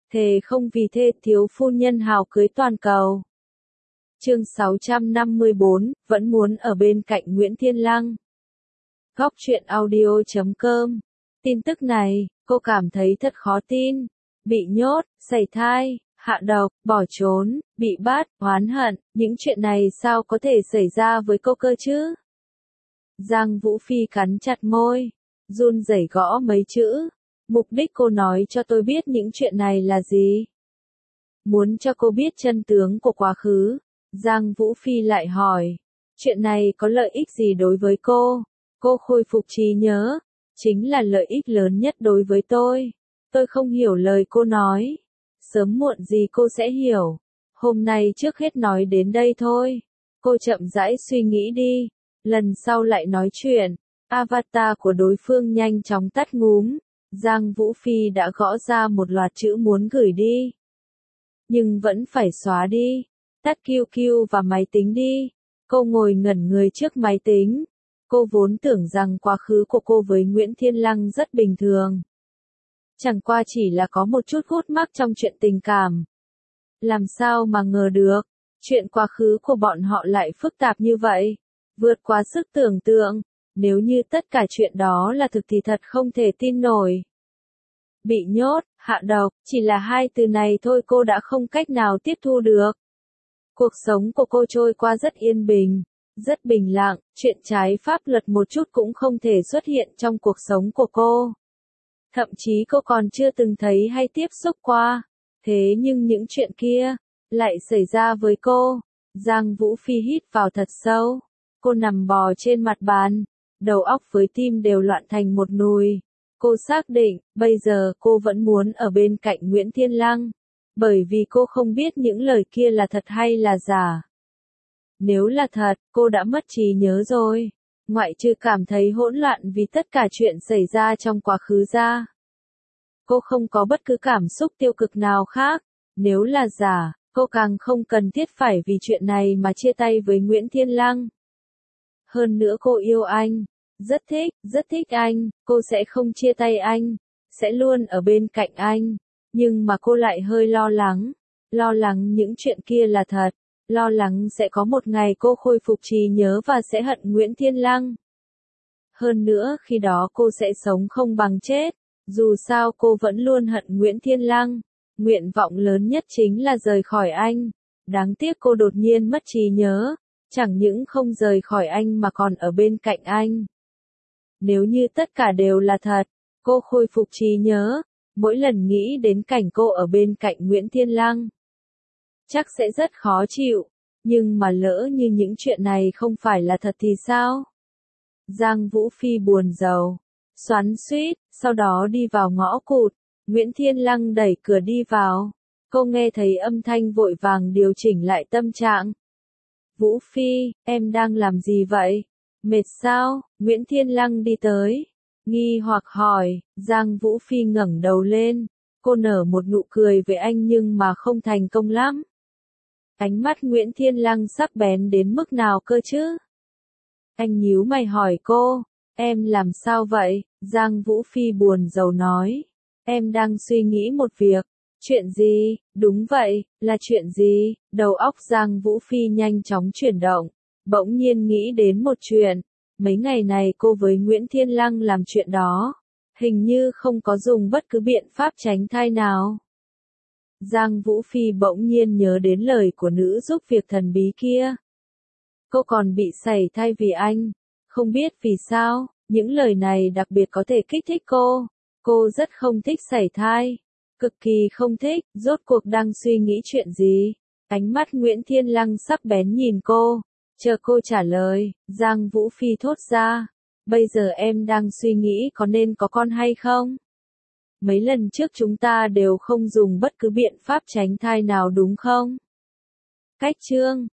thề không vì thê thiếu phu nhân hào cưới toàn cầu. Chương 654, vẫn muốn ở bên cạnh Nguyễn Thiên Lăng. Góc truyện audio.com. Tin tức này, cô cảm thấy thật khó tin. Bị nhốt, sảy thai, hạ độc, bỏ trốn, bị bắt, oán hận, những chuyện này sao có thể xảy ra với cô cơ chứ? Giang Vũ Phi cắn chặt môi, run rẩy gõ mấy chữ. Mục đích cô nói cho tôi biết những chuyện này là gì? Muốn cho cô biết chân tướng của quá khứ. Giang Vũ Phi lại hỏi, chuyện này có lợi ích gì đối với cô? Cô khôi phục trí nhớ, chính là lợi ích lớn nhất đối với tôi. Tôi không hiểu lời cô nói. Sớm muộn gì cô sẽ hiểu. Hôm nay trước hết nói đến đây thôi. Cô chậm rãi suy nghĩ đi. Lần sau lại nói chuyện. Avatar của đối phương nhanh chóng tắt ngúm. Giang Vũ Phi đã gõ ra một loạt chữ muốn gửi đi. Nhưng vẫn phải xóa đi. Tắt QQ và máy tính đi. Cô ngồi ngẩn người trước máy tính. Cô vốn tưởng rằng quá khứ của cô với Nguyễn Thiên Lăng rất bình thường. Chẳng qua chỉ là có một chút hút mắc trong chuyện tình cảm. Làm sao mà ngờ được, chuyện quá khứ của bọn họ lại phức tạp như vậy, vượt quá sức tưởng tượng. Nếu như tất cả chuyện đó là thực thì thật không thể tin nổi. Bị nhốt, hạ độc, chỉ là hai từ này thôi cô đã không cách nào tiếp thu được. Cuộc sống của cô trôi qua rất yên bình, rất bình lặng, chuyện trái pháp luật một chút cũng không thể xuất hiện trong cuộc sống của cô. Thậm chí cô còn chưa từng thấy hay tiếp xúc qua. Thế nhưng những chuyện kia, lại xảy ra với cô. Giang Vũ Phi hít vào thật sâu. Cô nằm bò trên mặt bàn, đầu óc với tim đều loạn thành một nùi. Cô xác định, bây giờ cô vẫn muốn ở bên cạnh Nguyễn Thiên Lăng. Bởi vì cô không biết những lời kia là thật hay là giả. Nếu là thật, cô đã mất trí nhớ rồi. Ngoại trừ cảm thấy hỗn loạn vì tất cả chuyện xảy ra trong quá khứ ra. Cô không có bất cứ cảm xúc tiêu cực nào khác. Nếu là giả, cô càng không cần thiết phải vì chuyện này mà chia tay với Nguyễn Thiên Lăng. Hơn nữa cô yêu anh. Rất thích anh. Cô sẽ không chia tay anh. Sẽ luôn ở bên cạnh anh. Nhưng mà cô lại hơi lo lắng. Lo lắng những chuyện kia là thật. Lo lắng sẽ có một ngày cô khôi phục trí nhớ và sẽ hận Nguyễn Thiên Lăng. Hơn nữa khi đó cô sẽ sống không bằng chết. Dù sao cô vẫn luôn hận Nguyễn Thiên Lăng. Nguyện vọng lớn nhất chính là rời khỏi anh. Đáng tiếc cô đột nhiên mất trí nhớ. Chẳng những không rời khỏi anh mà còn ở bên cạnh anh. Nếu như tất cả đều là thật, cô khôi phục trí nhớ. Mỗi lần nghĩ đến cảnh cô ở bên cạnh Nguyễn Thiên Lăng, chắc sẽ rất khó chịu. Nhưng mà lỡ như những chuyện này không phải là thật thì sao? Giang Vũ Phi buồn rầu, xoắn xuýt, sau đó đi vào ngõ cụt. Nguyễn Thiên Lăng đẩy cửa đi vào. Cô nghe thấy âm thanh vội vàng điều chỉnh lại tâm trạng. Vũ Phi, em đang làm gì vậy? Mệt sao? Nguyễn Thiên Lăng đi tới. Nghi hoặc hỏi. Giang Vũ Phi ngẩng đầu lên. Cô nở một nụ cười với anh nhưng mà không thành công lắm. Ánh mắt Nguyễn Thiên Lăng sắc bén đến mức nào cơ chứ? Anh nhíu mày hỏi cô. Em làm sao vậy? Giang Vũ Phi buồn rầu nói. Em đang suy nghĩ một việc. Chuyện gì? Đúng vậy, là chuyện gì? Đầu óc Giang Vũ Phi nhanh chóng chuyển động. Bỗng nhiên nghĩ đến một chuyện. Mấy ngày này cô với Nguyễn Thiên Lăng làm chuyện đó. Hình như không có dùng bất cứ biện pháp tránh thai nào. Giang Vũ Phi bỗng nhiên nhớ đến lời của nữ giúp việc thần bí kia. Cô còn bị sảy thai vì anh. Không biết vì sao, những lời này đặc biệt có thể kích thích cô. Cô rất không thích sảy thai. Cực kỳ không thích, rốt cuộc đang suy nghĩ chuyện gì. Ánh mắt Nguyễn Thiên Lăng sắc bén nhìn cô. Chờ cô trả lời, Giang Vũ Phi thốt ra. Bây giờ em đang suy nghĩ có nên có con hay không? Mấy lần trước chúng ta đều không dùng bất cứ biện pháp tránh thai nào đúng không? Cách chương